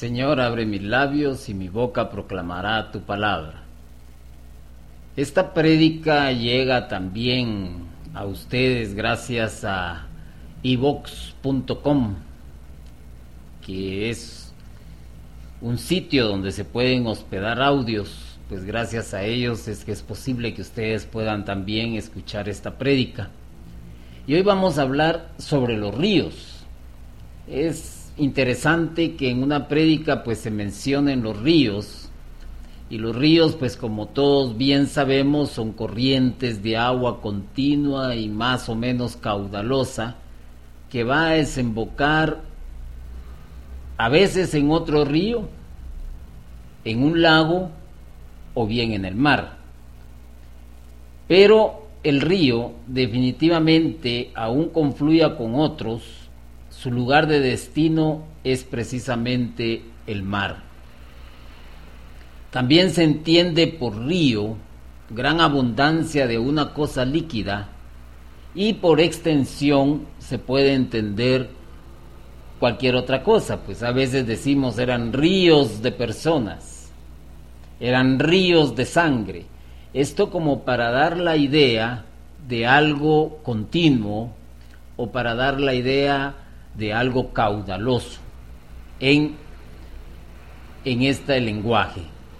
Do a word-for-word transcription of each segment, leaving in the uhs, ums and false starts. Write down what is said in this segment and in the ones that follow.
Señor, abre mis labios y mi boca proclamará tu palabra. Esta prédica llega también a ustedes gracias a i vox punto com, que es un sitio donde se pueden hospedar audios. Pues gracias a ellos es que es posible que ustedes puedan también escuchar esta prédica. Y hoy vamos a hablar sobre los ríos. Es interesante que en una prédica pues se mencionen los ríos, y los ríos pues como todos bien sabemos son corrientes de agua continua y más o menos caudalosa que va a desembocar a veces en otro río, en un lago o bien en el mar. Pero el río definitivamente, aún confluya con otros, su lugar de destino es precisamente el mar. También se entiende por río gran abundancia de una cosa líquida, y por extensión se puede entender cualquier otra cosa. Pues a veces decimos eran ríos de personas, eran ríos de sangre. Esto como para dar la idea de algo continuo o para dar la idea de algo caudaloso en, en este lenguaje.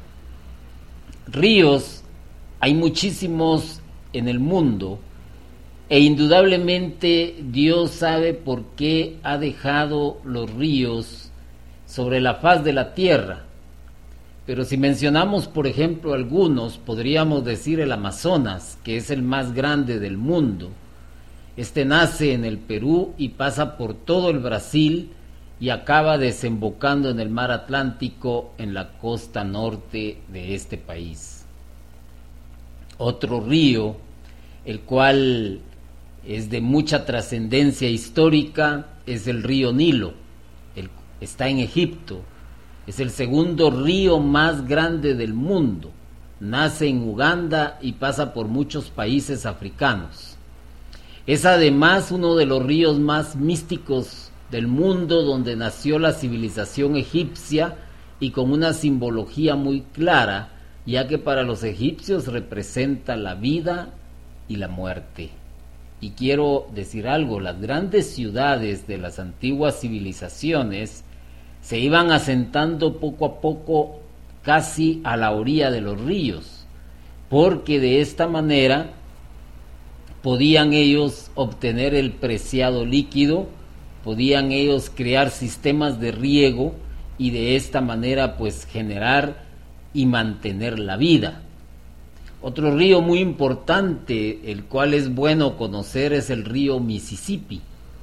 Ríos hay muchísimos en el mundo, e indudablemente Dios sabe por qué ha dejado los ríos sobre la faz de la tierra. Pero si mencionamos, por ejemplo, algunos, podríamos decir el Amazonas, que es el más grande del mundo. Este nace en el Perú y pasa por todo el Brasil y acaba desembocando en el mar Atlántico en la costa norte de este país. Otro río, el cual es de mucha trascendencia histórica, es el río Nilo. El, está en Egipto. Es el segundo río más grande del mundo. Nace en Uganda y pasa por muchos países africanos. Es además uno de los ríos más místicos del mundo, donde nació la civilización egipcia y con una simbología muy clara, ya que para los egipcios representa la vida y la muerte. Y quiero decir algo, las grandes ciudades de las antiguas civilizaciones se iban asentando poco a poco casi a la orilla de los ríos, porque de esta manera podían ellos obtener el preciado líquido, podían ellos crear sistemas de riego y de esta manera pues generar y mantener la vida. Otro río muy importante, el cual es bueno conocer, es el río Mississippi.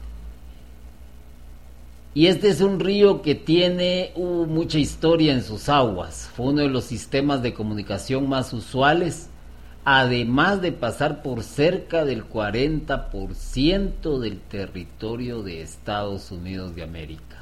Y este es un río que tiene uh, mucha historia en sus aguas. Fue uno de los sistemas de comunicación más usuales, además de pasar por cerca del cuarenta por ciento del territorio de Estados Unidos de América.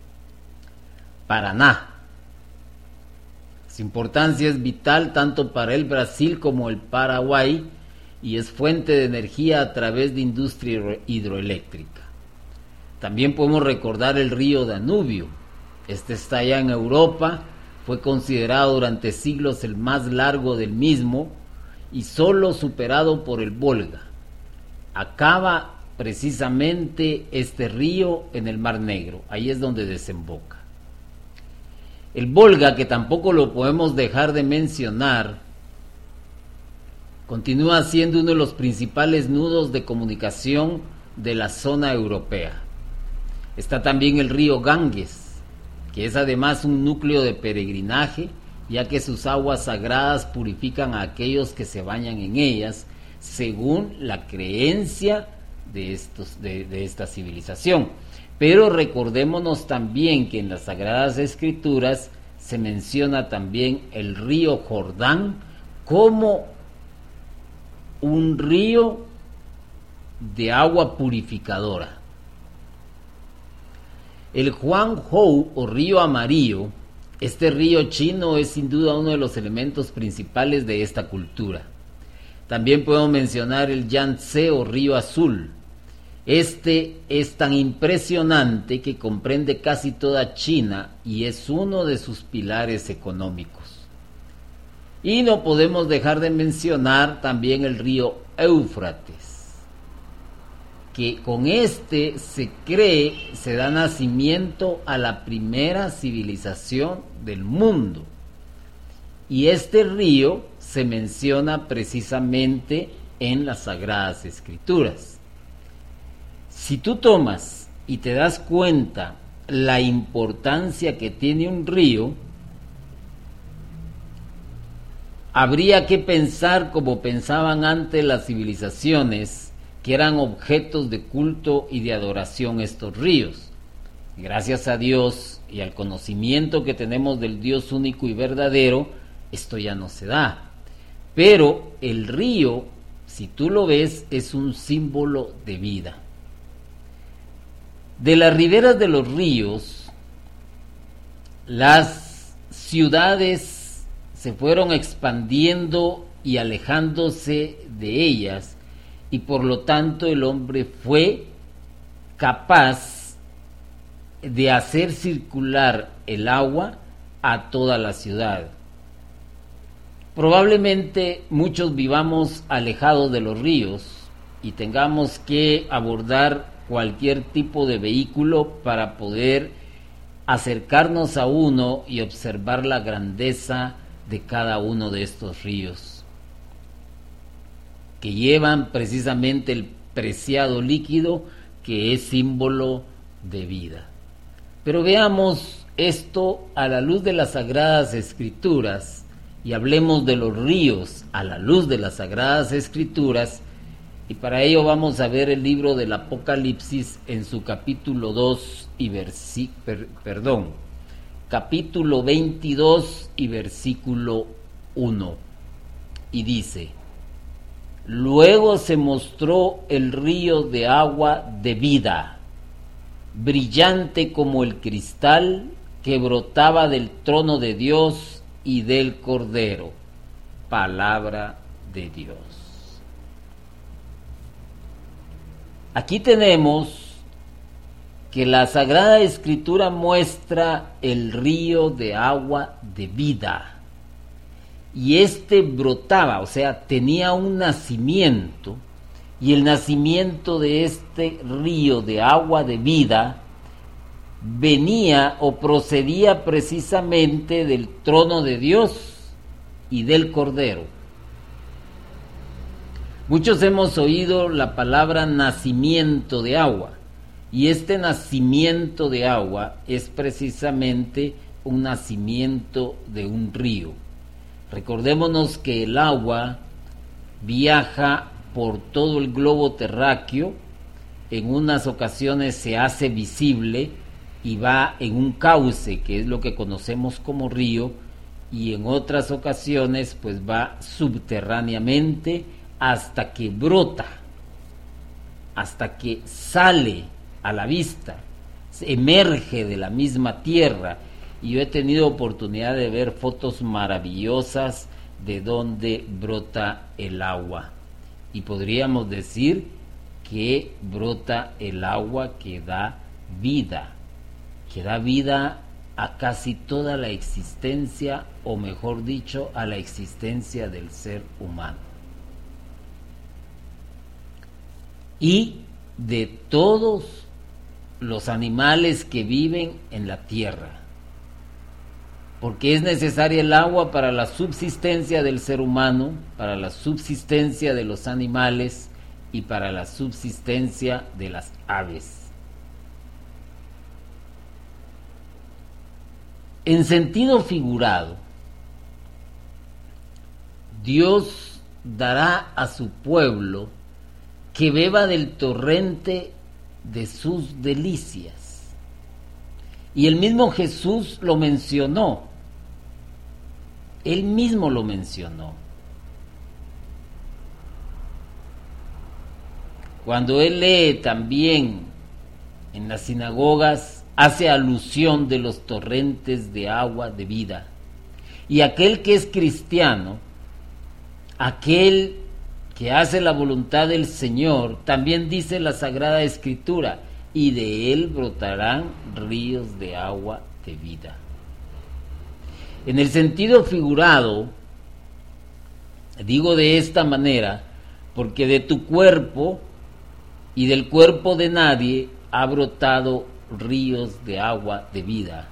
Paraná. Su importancia es vital tanto para el Brasil como el Paraguay y es fuente de energía a través de industria hidroeléctrica. También podemos recordar el río Danubio. Este está allá en Europa, fue considerado durante siglos el más largo del mismo y solo superado por el Volga. Acaba precisamente este río en el Mar Negro, ahí es donde desemboca. El Volga, que tampoco lo podemos dejar de mencionar, continúa siendo uno de los principales nudos de comunicación de la zona europea. Está también el río Ganges, que es además un núcleo de peregrinaje, ya que sus aguas sagradas purifican a aquellos que se bañan en ellas, según la creencia de, estos, de, de esta civilización. Pero recordémonos también que en las Sagradas Escrituras se menciona también el río Jordán como un río de agua purificadora. El Huanghou o río amarillo, este río chino, es sin duda uno de los elementos principales de esta cultura. También podemos mencionar el Yangtze o río azul. Este es tan impresionante que comprende casi toda China y es uno de sus pilares económicos. Y no podemos dejar de mencionar también el río Éufrates, que con este se cree se da nacimiento a la primera civilización del mundo. Y este río se menciona precisamente en las Sagradas Escrituras. Si tú tomas y te das cuenta la importancia que tiene un río, habría que pensar como pensaban antes las civilizaciones, que eran objetos de culto y de adoración estos ríos. Gracias a Dios y al conocimiento que tenemos del Dios único y verdadero, esto ya no se da. Pero el río, si tú lo ves, es un símbolo de vida. De las riberas de los ríos, las ciudades se fueron expandiendo y alejándose de ellas, y por lo tanto el hombre fue capaz de hacer circular el agua a toda la ciudad. Probablemente muchos vivamos alejados de los ríos y tengamos que abordar cualquier tipo de vehículo para poder acercarnos a uno y observar la grandeza de cada uno de estos ríos, que llevan precisamente el preciado líquido que es símbolo de vida. Pero veamos esto a la luz de las Sagradas Escrituras y hablemos de los ríos a la luz de las Sagradas Escrituras. Y para ello vamos a ver el libro del Apocalipsis en su capítulo dos y versi, per, perdón, capítulo veintidós y versículo uno. Y dice: luego se mostró el río de agua de vida, brillante como el cristal, que brotaba del trono de Dios y del Cordero. Palabra de Dios. Aquí tenemos que la Sagrada Escritura muestra el río de agua de vida. Y este brotaba, o sea, tenía un nacimiento, y el nacimiento de este río de agua de vida venía o procedía precisamente del trono de Dios y del Cordero. Muchos hemos oído la palabra nacimiento de agua, y este nacimiento de agua es precisamente un nacimiento de un río. Recordémonos que el agua viaja por todo el globo terráqueo, en unas ocasiones se hace visible y va en un cauce, que es lo que conocemos como río, y en otras ocasiones pues va subterráneamente hasta que brota, hasta que sale a la vista, emerge de la misma tierra. Y yo he tenido oportunidad de ver fotos maravillosas de donde brota el agua, y podríamos decir que brota el agua que da vida, que da vida a casi toda la existencia, o mejor dicho, a la existencia del ser humano y de todos los animales que viven en la tierra, porque es necesaria el agua para la subsistencia del ser humano, para la subsistencia de los animales y para la subsistencia de las aves. En sentido figurado, Dios dará a su pueblo que beba del torrente de sus delicias. Y el mismo Jesús lo mencionó. Él mismo lo mencionó. Cuando él lee también en las sinagogas, hace alusión de los torrentes de agua de vida. Y aquel que es cristiano, aquel que hace la voluntad del Señor, también dice la Sagrada Escritura, y de él brotarán ríos de agua de vida. En el sentido figurado, digo de esta manera, porque de tu cuerpo y del cuerpo de nadie ha brotado ríos de agua de vida.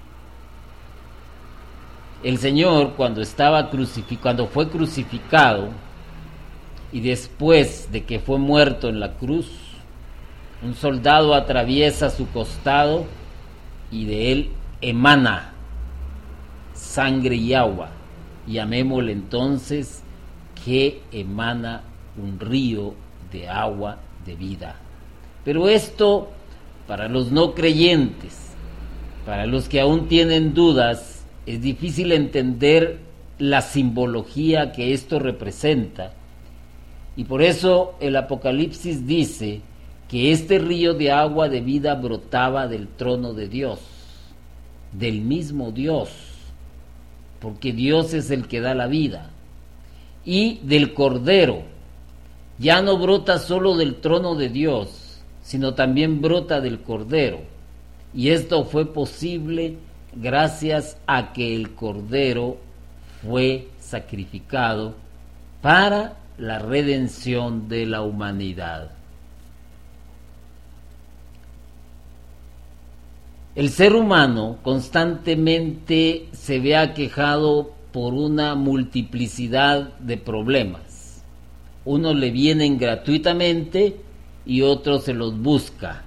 El Señor, cuando estaba crucificado, cuando fue crucificado y después de que fue muerto en la cruz, un soldado atraviesa su costado y de él emana sangre y agua, y llamémosle entonces que emana un río de agua de vida. Pero esto, para los no creyentes, para los que aún tienen dudas, es difícil entender la simbología que esto representa, y por eso el Apocalipsis dice que este río de agua de vida brotaba del trono de Dios, del mismo Dios, porque Dios es el que da la vida, y del Cordero. Ya no brota solo del trono de Dios, sino también brota del Cordero, y esto fue posible gracias a que el Cordero fue sacrificado para la redención de la humanidad. El ser humano constantemente se ve aquejado por una multiplicidad de problemas. Unos le vienen gratuitamente y otros se los busca.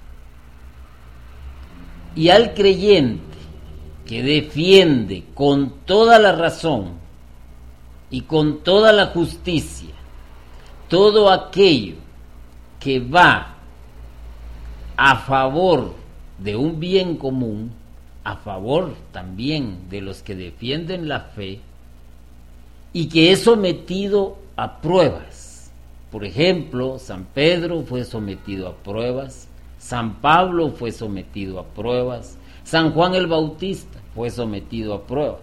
Y al creyente que defiende con toda la razón y con toda la justicia todo aquello que va a favor de un bien común, a favor también de los que defienden la fe, y que es sometido a pruebas. Por ejemplo, San Pedro fue sometido a pruebas, San Pablo fue sometido a pruebas, San Juan el Bautista fue sometido a pruebas.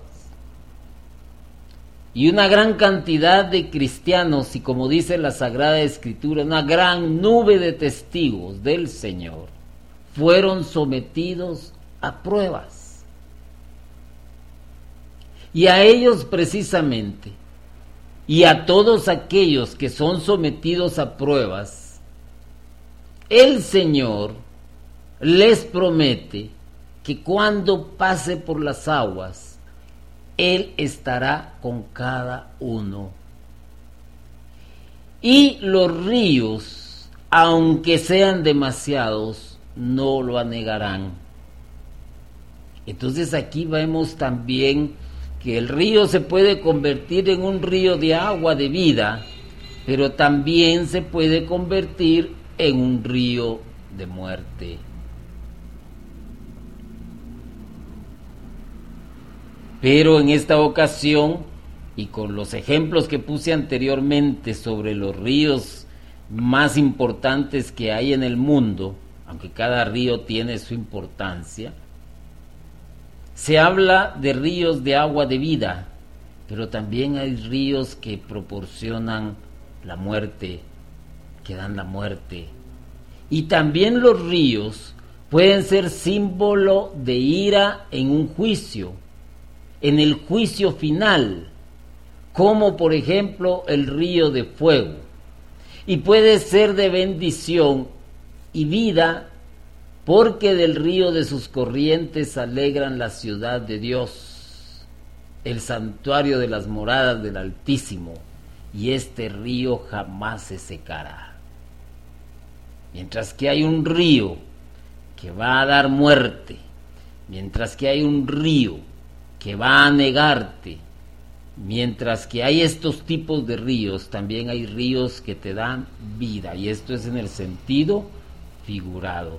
Y una gran cantidad de cristianos, y como dice la Sagrada Escritura, una gran nube de testigos del Señor, fueron sometidos a pruebas. Y a ellos precisamente, y a todos aquellos que son sometidos a pruebas, el Señor les promete que cuando pase por las aguas, Él estará con cada uno. Y los ríos, aunque sean demasiados, no lo anegarán. Entonces aquí vemos también que el río se puede convertir en un río de agua de vida, pero también se puede convertir en un río de muerte. Pero en esta ocasión, y con los ejemplos que puse anteriormente sobre los ríos más importantes que hay en el mundo, aunque cada río tiene su importancia, se habla de ríos de agua de vida, pero también hay ríos que proporcionan la muerte, que dan la muerte. Y también los ríos pueden ser símbolo de ira en un juicio, en el juicio final, como por ejemplo el río de fuego, y puede ser de bendición y vida, porque del río de sus corrientes alegran la ciudad de Dios, el santuario de las moradas del Altísimo, y este río jamás se secará. Mientras que hay un río que va a dar muerte, mientras que hay un río que va a negarte, mientras que hay estos tipos de ríos, también hay ríos que te dan vida, y esto es en el sentido figurado.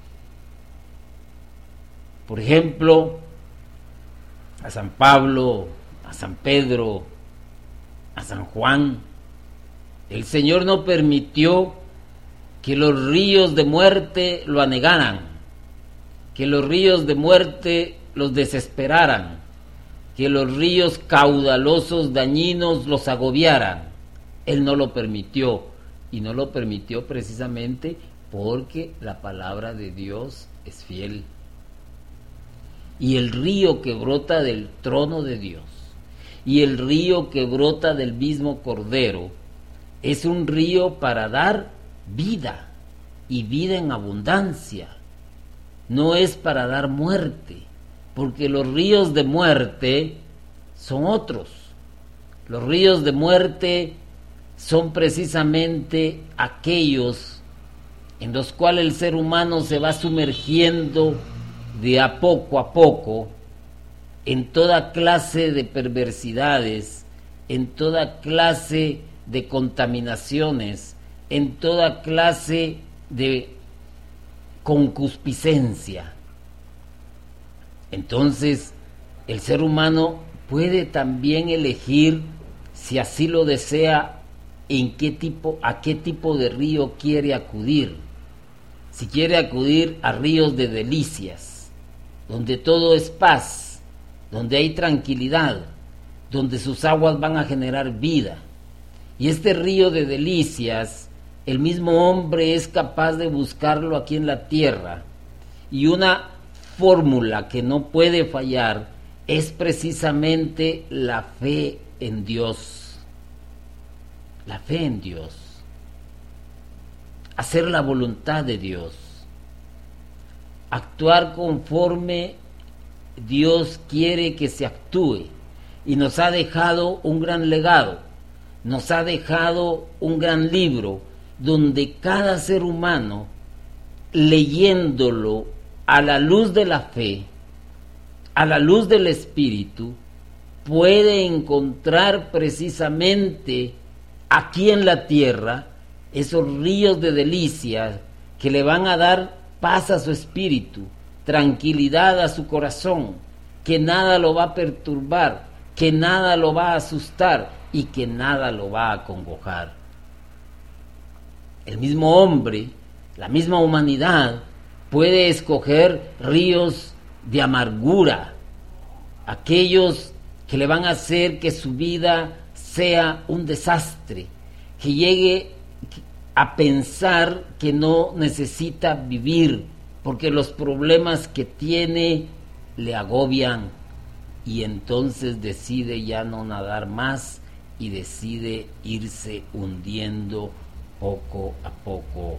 Por ejemplo, a San Pablo, a San Pedro, a San Juan, el Señor no permitió que los ríos de muerte lo anegaran, que los ríos de muerte los desesperaran, que los ríos caudalosos dañinos los agobiaran, Él no lo permitió, y no lo permitió precisamente porque la palabra de Dios es fiel. Y el río que brota del trono de Dios, y el río que brota del mismo Cordero, es un río para dar vida, y vida en abundancia. No es para dar muerte, porque los ríos de muerte son otros. Los ríos de muerte son precisamente aquellos en los cuales el ser humano se va sumergiendo de a poco a poco en toda clase de perversidades, en toda clase de contaminaciones, en toda clase de concupiscencia. Entonces, el ser humano puede también elegir, si así lo desea, en qué tipo, a qué tipo de río quiere acudir. Si quiere acudir a ríos de delicias, donde todo es paz, donde hay tranquilidad, donde sus aguas van a generar vida. Y este río de delicias, el mismo hombre es capaz de buscarlo aquí en la tierra. Y una fórmula que no puede fallar es precisamente la fe en Dios. La fe en Dios, hacer la voluntad de Dios, actuar conforme Dios quiere que se actúe, y nos ha dejado un gran legado, nos ha dejado un gran libro, donde cada ser humano, leyéndolo a la luz de la fe, a la luz del Espíritu, puede encontrar precisamente aquí en la tierra esos ríos de delicias que le van a dar paz a su espíritu, tranquilidad a su corazón, que nada lo va a perturbar, que nada lo va a asustar y que nada lo va a acongojar. El mismo hombre, la misma humanidad, puede escoger ríos de amargura, aquellos que le van a hacer que su vida sea un desastre, que llegue a pensar que no necesita vivir, porque los problemas que tiene le agobian, y entonces decide ya no nadar más y decide irse hundiendo poco a poco.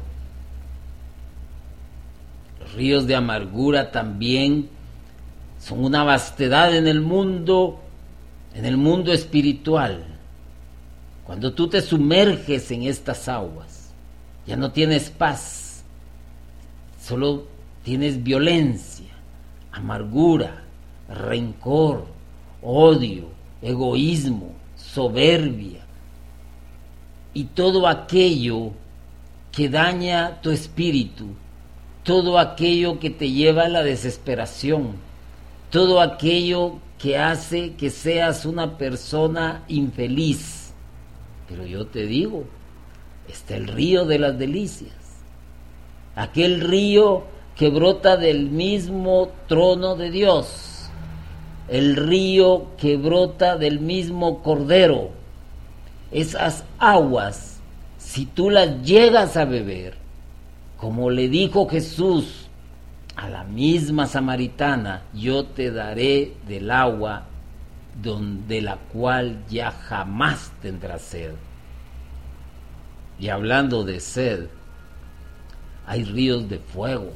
Los ríos de amargura también son una vastedad en el mundo, en el mundo espiritual. Cuando tú te sumerges en estas aguas, ya no tienes paz, solo tienes violencia, amargura, rencor, odio, egoísmo, soberbia y todo aquello que daña tu espíritu, todo aquello que te lleva a la desesperación, todo aquello que hace que seas una persona infeliz. Pero yo te digo, está el río de las delicias, aquel río que brota del mismo trono de Dios, el río que brota del mismo Cordero. Esas aguas, si tú las llegas a beber, como le dijo Jesús a la misma samaritana, yo te daré del agua donde la cual ya jamás tendrás sed. Y hablando de sed, hay ríos de fuego,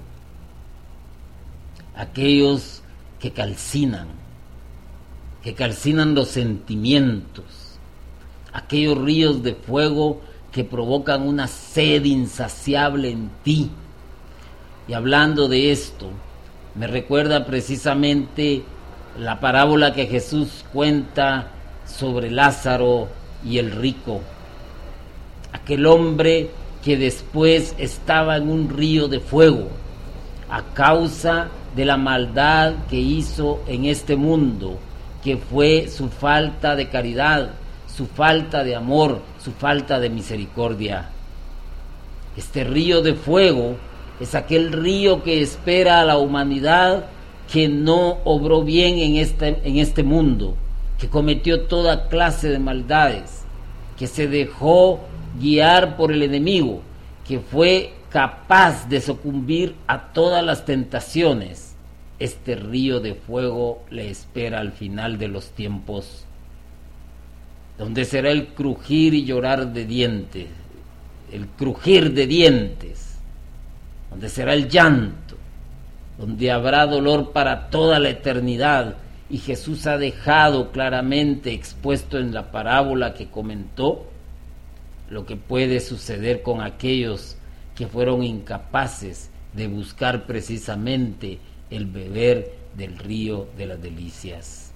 aquellos que calcinan, que calcinan los sentimientos, aquellos ríos de fuego que provocan una sed insaciable en ti. Y hablando de esto, me recuerda precisamente la parábola que Jesús cuenta sobre Lázaro y el rico, aquel hombre que después estaba en un río de fuego a causa de la maldad que hizo en este mundo, que fue su falta de caridad, su falta de amor, su falta de misericordia. Este río de fuego es aquel río que espera a la humanidad que no obró bien en este, en este mundo, que cometió toda clase de maldades, que se dejó guiar por el enemigo, que fue capaz de sucumbir a todas las tentaciones, este río de fuego le espera al final de los tiempos, donde será el crujir y llorar de dientes, el crujir de dientes, donde será el llanto, donde habrá dolor para toda la eternidad. Y Jesús ha dejado claramente expuesto en la parábola que comentó lo que puede suceder con aquellos que fueron incapaces de buscar precisamente el beber del río de las delicias.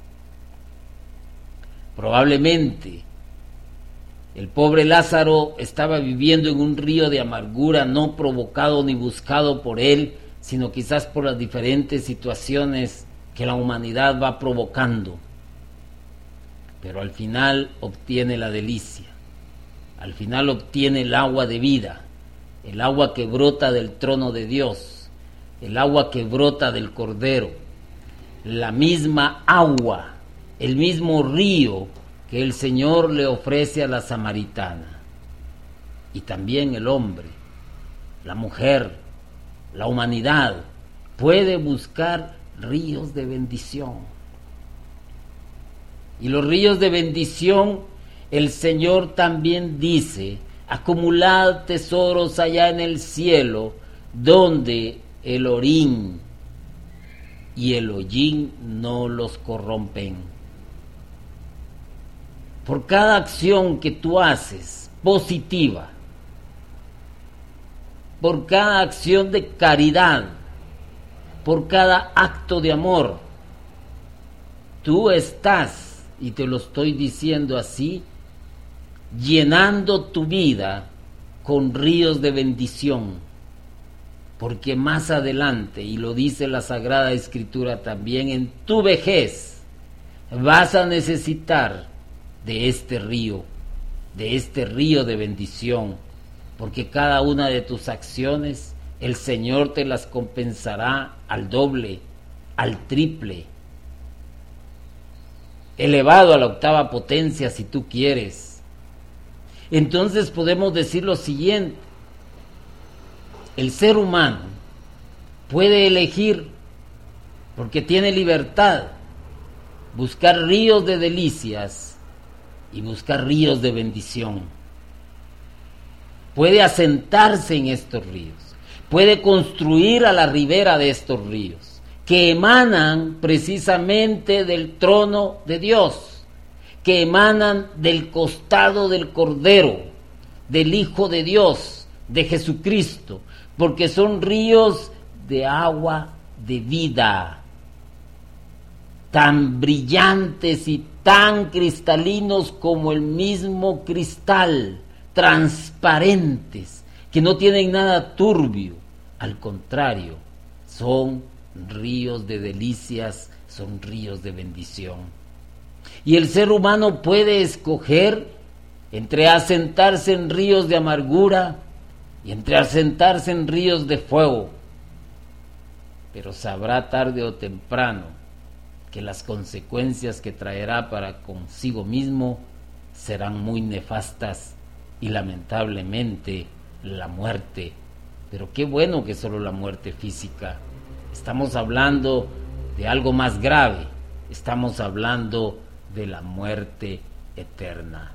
Probablemente el pobre Lázaro estaba viviendo en un río de amargura no provocado ni buscado por él, sino quizás por las diferentes situaciones que la humanidad va provocando. Pero al final obtiene la delicia, al final obtiene el agua de vida, el agua que brota del trono de Dios, el agua que brota del Cordero, la misma agua, el mismo río que el Señor le ofrece a la samaritana. Y también el hombre, la mujer, la humanidad puede buscar ríos de bendición. Y los ríos de bendición, el Señor también dice: acumulad tesoros allá en el cielo, donde el orín y el hollín no los corrompen. Por cada acción que tú haces positiva, por cada acción de caridad, por cada acto de amor, tú estás, y te lo estoy diciendo así, llenando tu vida con ríos de bendición, porque más adelante, y lo dice la Sagrada Escritura también, en tu vejez vas a necesitar de este río, de este río de bendición, porque cada una de tus acciones el Señor te las compensará al doble, al triple, elevado a la octava potencia si tú quieres. Entonces podemos decir lo siguiente: el ser humano puede elegir, porque tiene libertad, buscar ríos de delicias y buscar ríos de bendición. Puede asentarse en estos ríos, puede construir a la ribera de estos ríos, que emanan precisamente del trono de Dios, que emanan del costado del Cordero, del Hijo de Dios, de Jesucristo, porque son ríos de agua de vida, tan brillantes y tan cristalinos como el mismo cristal, transparentes, que no tienen nada turbio, al contrario, son ríos de delicias, son ríos de bendición. Y el ser humano puede escoger entre asentarse en ríos de amargura y entre asentarse en ríos de fuego, pero sabrá tarde o temprano que las consecuencias que traerá para consigo mismo serán muy nefastas y lamentablemente la muerte. Pero qué bueno que solo la muerte física. Estamos hablando de algo más grave, estamos hablando de la muerte eterna.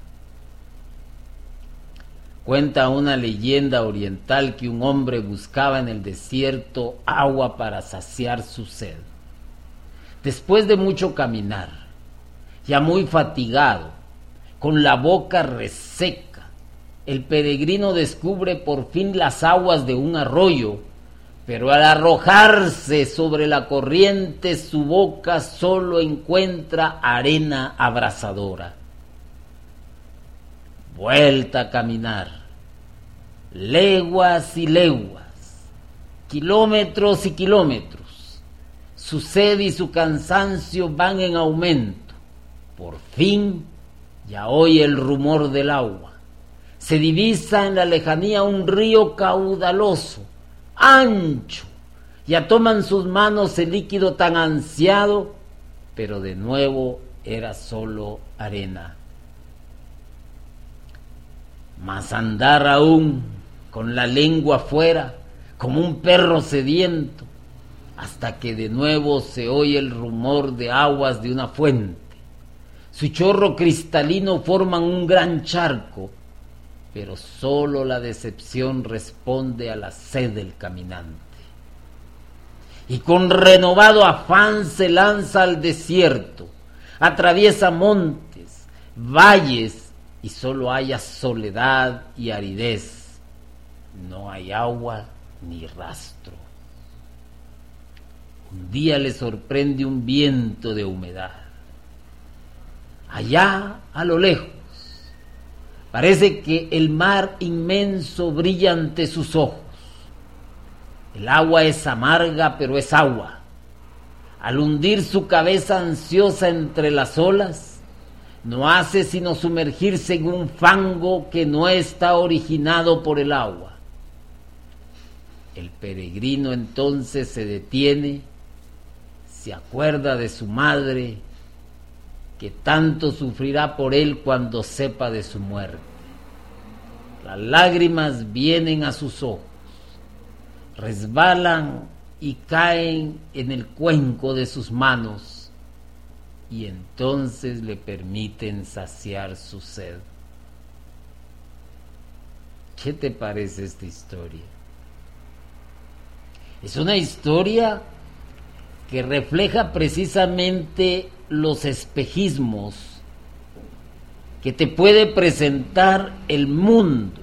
Cuenta una leyenda oriental que un hombre buscaba en el desierto agua para saciar su sed. Después de mucho caminar, ya muy fatigado, con la boca reseca, el peregrino descubre por fin las aguas de un arroyo, pero al arrojarse sobre la corriente su boca solo encuentra arena abrasadora. Vuelta a caminar, leguas y leguas, kilómetros y kilómetros. Su sed y su cansancio van en aumento. Por fin ya oye el rumor del agua. Se divisa en la lejanía un río caudaloso, ancho. Ya toma en sus manos el líquido tan ansiado, pero de nuevo era solo arena. mas andar aún con la lengua afuera, como un perro sediento, hasta que de nuevo se oye el rumor de aguas de una fuente. Su chorro cristalino forman un gran charco, pero solo la decepción responde a la sed del caminante. Y con renovado afán se lanza al desierto, atraviesa montes, valles, y solo haya soledad y aridez. No hay agua ni rastro. Un día le sorprende un viento de humedad. Allá, a lo lejos, parece que el mar inmenso brilla ante sus ojos. El agua es amarga, pero es agua. Al hundir su cabeza ansiosa entre las olas, no hace sino sumergirse en un fango que no está originado por el agua. El peregrino entonces se detiene, se acuerda de su madre, que tanto sufrirá por él cuando sepa de su muerte. Las lágrimas vienen a sus ojos, resbalan y caen en el cuenco de sus manos, y entonces le permiten saciar su sed. ¿Qué te parece esta historia? Es una historia que refleja precisamente los espejismos que te puede presentar el mundo.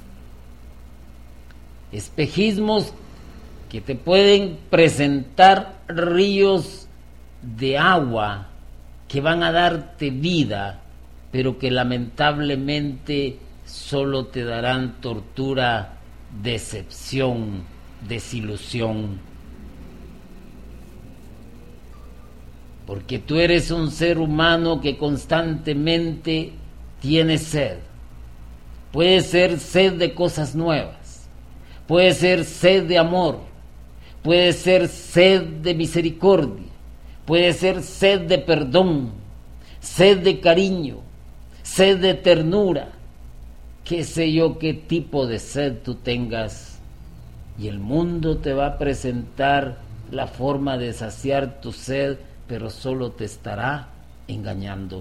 Espejismos que te pueden presentar ríos de agua que van a darte vida, pero que lamentablemente solo te darán tortura, decepción, desilusión. Porque tú eres un ser humano que constantemente tiene sed. Puede ser sed de cosas nuevas, puede ser sed de amor, puede ser sed de misericordia, puede ser sed de perdón, sed de cariño, sed de ternura, qué sé yo qué tipo de sed tú tengas, y el mundo te va a presentar la forma de saciar tu sed, pero solo te estará engañando.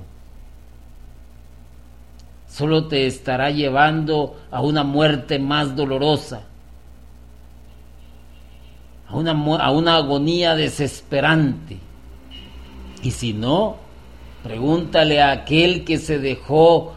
Solo te estará llevando a una muerte más dolorosa, a una, a una agonía desesperante. Y si no, pregúntale a aquel que se dejó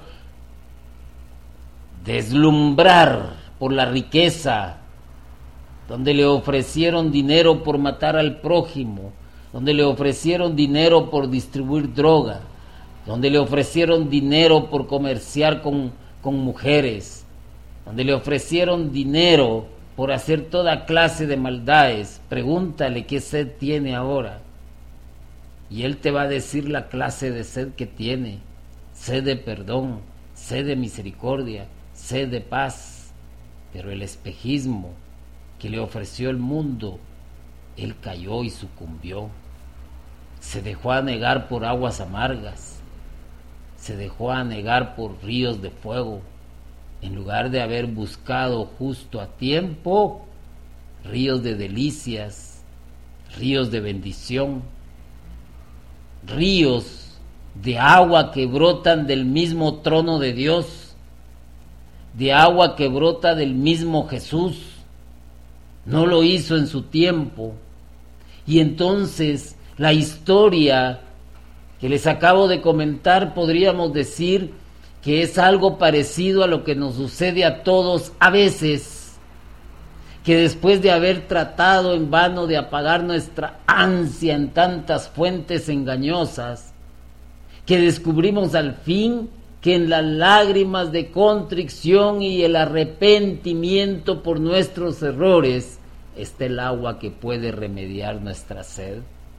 deslumbrar por la riqueza, donde le ofrecieron dinero por matar al prójimo, donde le ofrecieron dinero por distribuir droga, donde le ofrecieron dinero por comerciar con, con mujeres, donde le ofrecieron dinero por hacer toda clase de maldades. Pregúntale qué sed tiene ahora, y él te va a decir la clase de sed que tiene: sed de perdón, sed de misericordia, sed de paz. Pero el espejismo que le ofreció el mundo, él cayó y sucumbió. Se dejó anegar por aguas amargas, se dejó anegar por ríos de fuego, en lugar de haber buscado justo a tiempo ríos de delicias, ríos de bendición, ríos de agua que brotan del mismo trono de Dios, de agua que brota del mismo Jesús. No lo hizo en su tiempo, y entonces la historia que les acabo de comentar podríamos decir que es algo parecido a lo que nos sucede a todos a veces, que después de haber tratado en vano de apagar nuestra ansia en tantas fuentes engañosas, que descubrimos al fin que en las lágrimas de contrición y el arrepentimiento por nuestros errores está el agua que puede remediar nuestra sed.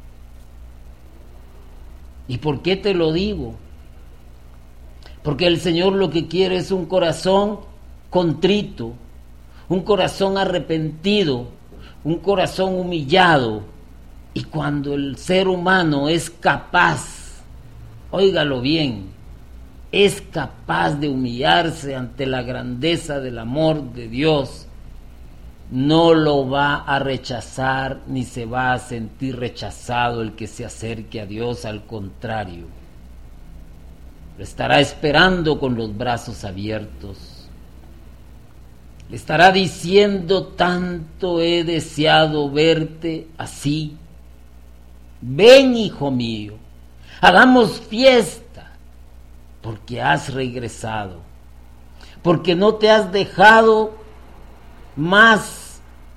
¿Y por qué te lo digo? Porque el Señor lo que quiere es un corazón contrito, un corazón arrepentido, un corazón humillado. Y cuando el ser humano es capaz, óigalo bien, es capaz de humillarse ante la grandeza del amor de Dios, no lo va a rechazar ni se va a sentir rechazado el que se acerque a Dios. Al contrario, lo estará esperando con los brazos abiertos. Le estará diciendo: tanto he deseado verte así. Ven, hijo mío, hagamos fiesta, porque has regresado, porque no te has dejado más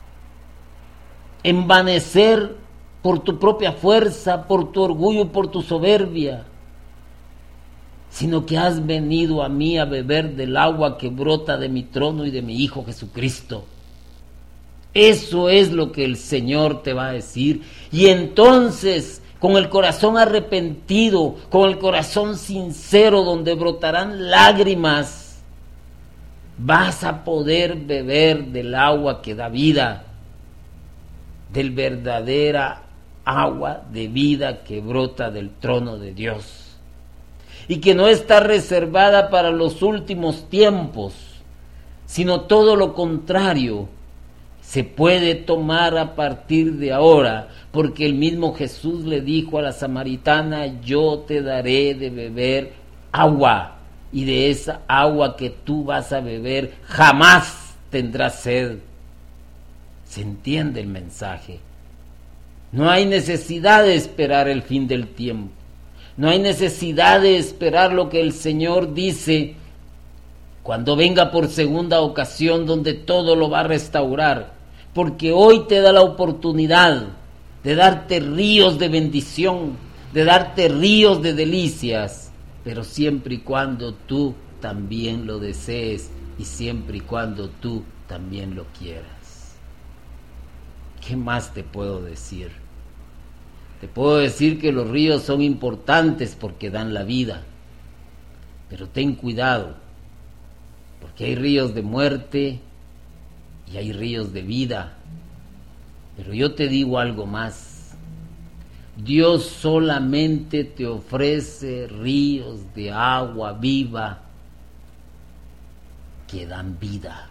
envanecer por tu propia fuerza, por tu orgullo, por tu soberbia, sino que has venido a mí a beber del agua que brota de mi trono y de mi Hijo Jesucristo. Eso es lo que el Señor te va a decir. Y entonces, con el corazón arrepentido, con el corazón sincero, donde brotarán lágrimas, vas a poder beber del agua que da vida, del verdadera agua de vida que brota del trono de Dios, y que no está reservada para los últimos tiempos, sino todo lo contrario, se puede tomar a partir de ahora, porque el mismo Jesús le dijo a la samaritana: yo te daré de beber agua, y de esa agua que tú vas a beber jamás tendrás sed. ¿Se entiende el mensaje? No hay necesidad de esperar el fin del tiempo. No hay necesidad de esperar lo que el Señor dice cuando venga por segunda ocasión, donde todo lo va a restaurar. Porque hoy te da la oportunidad de darte ríos de bendición, de darte ríos de delicias, pero siempre y cuando tú también lo desees y siempre y cuando tú también lo quieras. ¿Qué más te puedo decir? Te puedo decir que los ríos son importantes porque dan la vida, pero ten cuidado, porque hay ríos de muerte y hay ríos de vida. Pero yo te digo algo más: Dios solamente te ofrece ríos de agua viva que dan vida,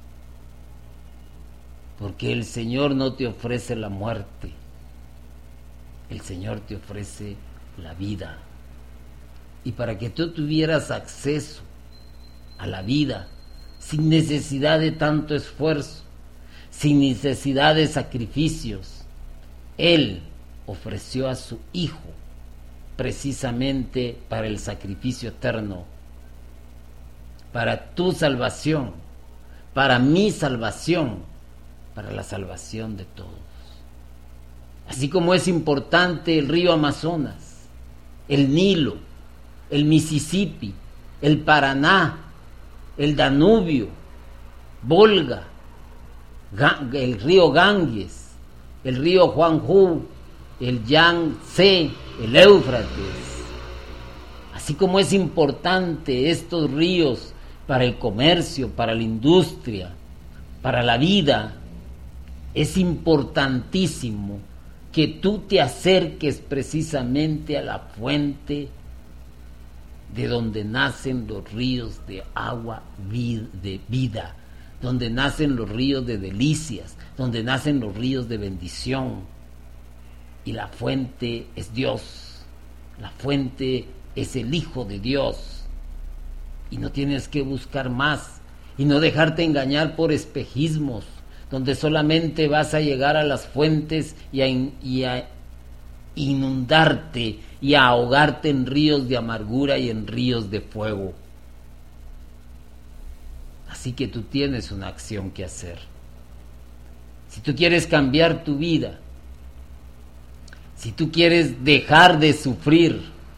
porque el Señor no te ofrece la muerte, el Señor te ofrece la vida. Y para que tú tuvieras acceso a la vida sin necesidad de tanto esfuerzo, sin necesidad de sacrificios, Él ofreció a su Hijo precisamente para el sacrificio eterno, para tu salvación, para mi salvación, para la salvación de todos. Así como es importante el río Amazonas, el Nilo, el Mississippi, el Paraná, el Danubio, Volga, el río Ganges, el río Huanghu, el Yangtze, el Éufrates. Así como es importante estos ríos para el comercio, para la industria, para la vida, es importantísimo que tú te acerques precisamente a la fuente de donde nacen los ríos de agua de vida, donde nacen los ríos de delicias, donde nacen los ríos de bendición. Y la fuente es Dios, la fuente es el Hijo de Dios. Y no tienes que buscar más y no dejarte engañar por espejismos, donde solamente vas a llegar a las fuentes y a, in, y a inundarte y a ahogarte en ríos de amargura y en ríos de fuego. Así que tú tienes una acción que hacer. Si tú quieres cambiar tu vida, si tú quieres dejar de sufrir,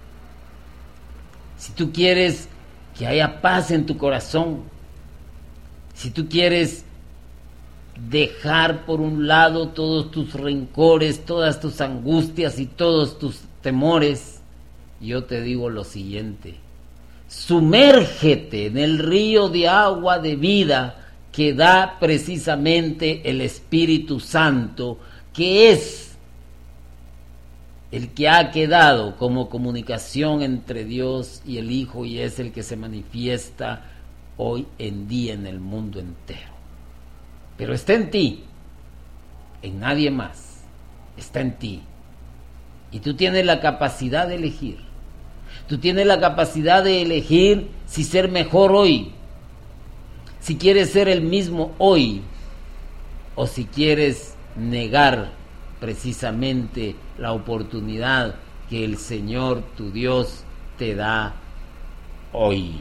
si tú quieres que haya paz en tu corazón, si tú quieres dejar por un lado todos tus rencores, todas tus angustias y todos tus temores, yo te digo lo siguiente: sumérgete en el río de agua de vida que da precisamente el Espíritu Santo, que es el que ha quedado como comunicación entre Dios y el Hijo, y es el que se manifiesta hoy en día en el mundo entero. Pero está en ti, en nadie más, está en ti. Y tú tienes la capacidad de elegir. Tú tienes la capacidad de elegir si ser mejor hoy, si quieres ser el mismo hoy, o si quieres negar precisamente la oportunidad que el Señor tu Dios te da hoy.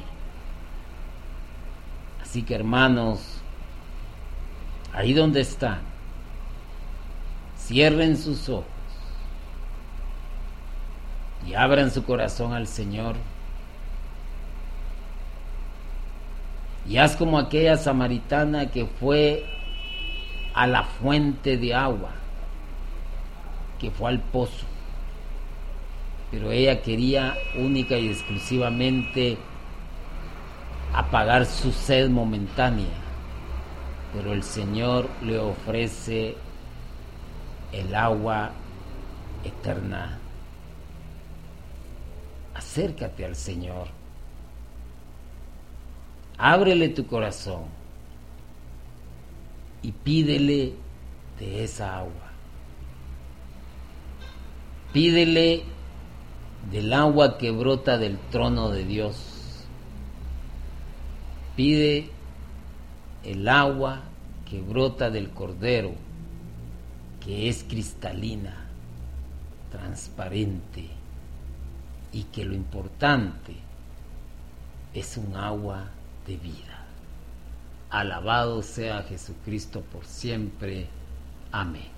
Así que, hermanos, ahí donde están, cierren sus ojos y abran su corazón al Señor, y haz como aquella samaritana que fue a la fuente de agua, que fue al pozo, pero ella quería única y exclusivamente apagar su sed momentánea, pero el Señor le ofrece el agua eterna. Acércate al Señor, ábrele tu corazón y pídele de esa agua. Pídele del agua que brota del trono de Dios. Pide el agua que brota del Cordero, que es cristalina, transparente, y que lo importante es un agua de vida. Alabado sea Jesucristo por siempre. Amén.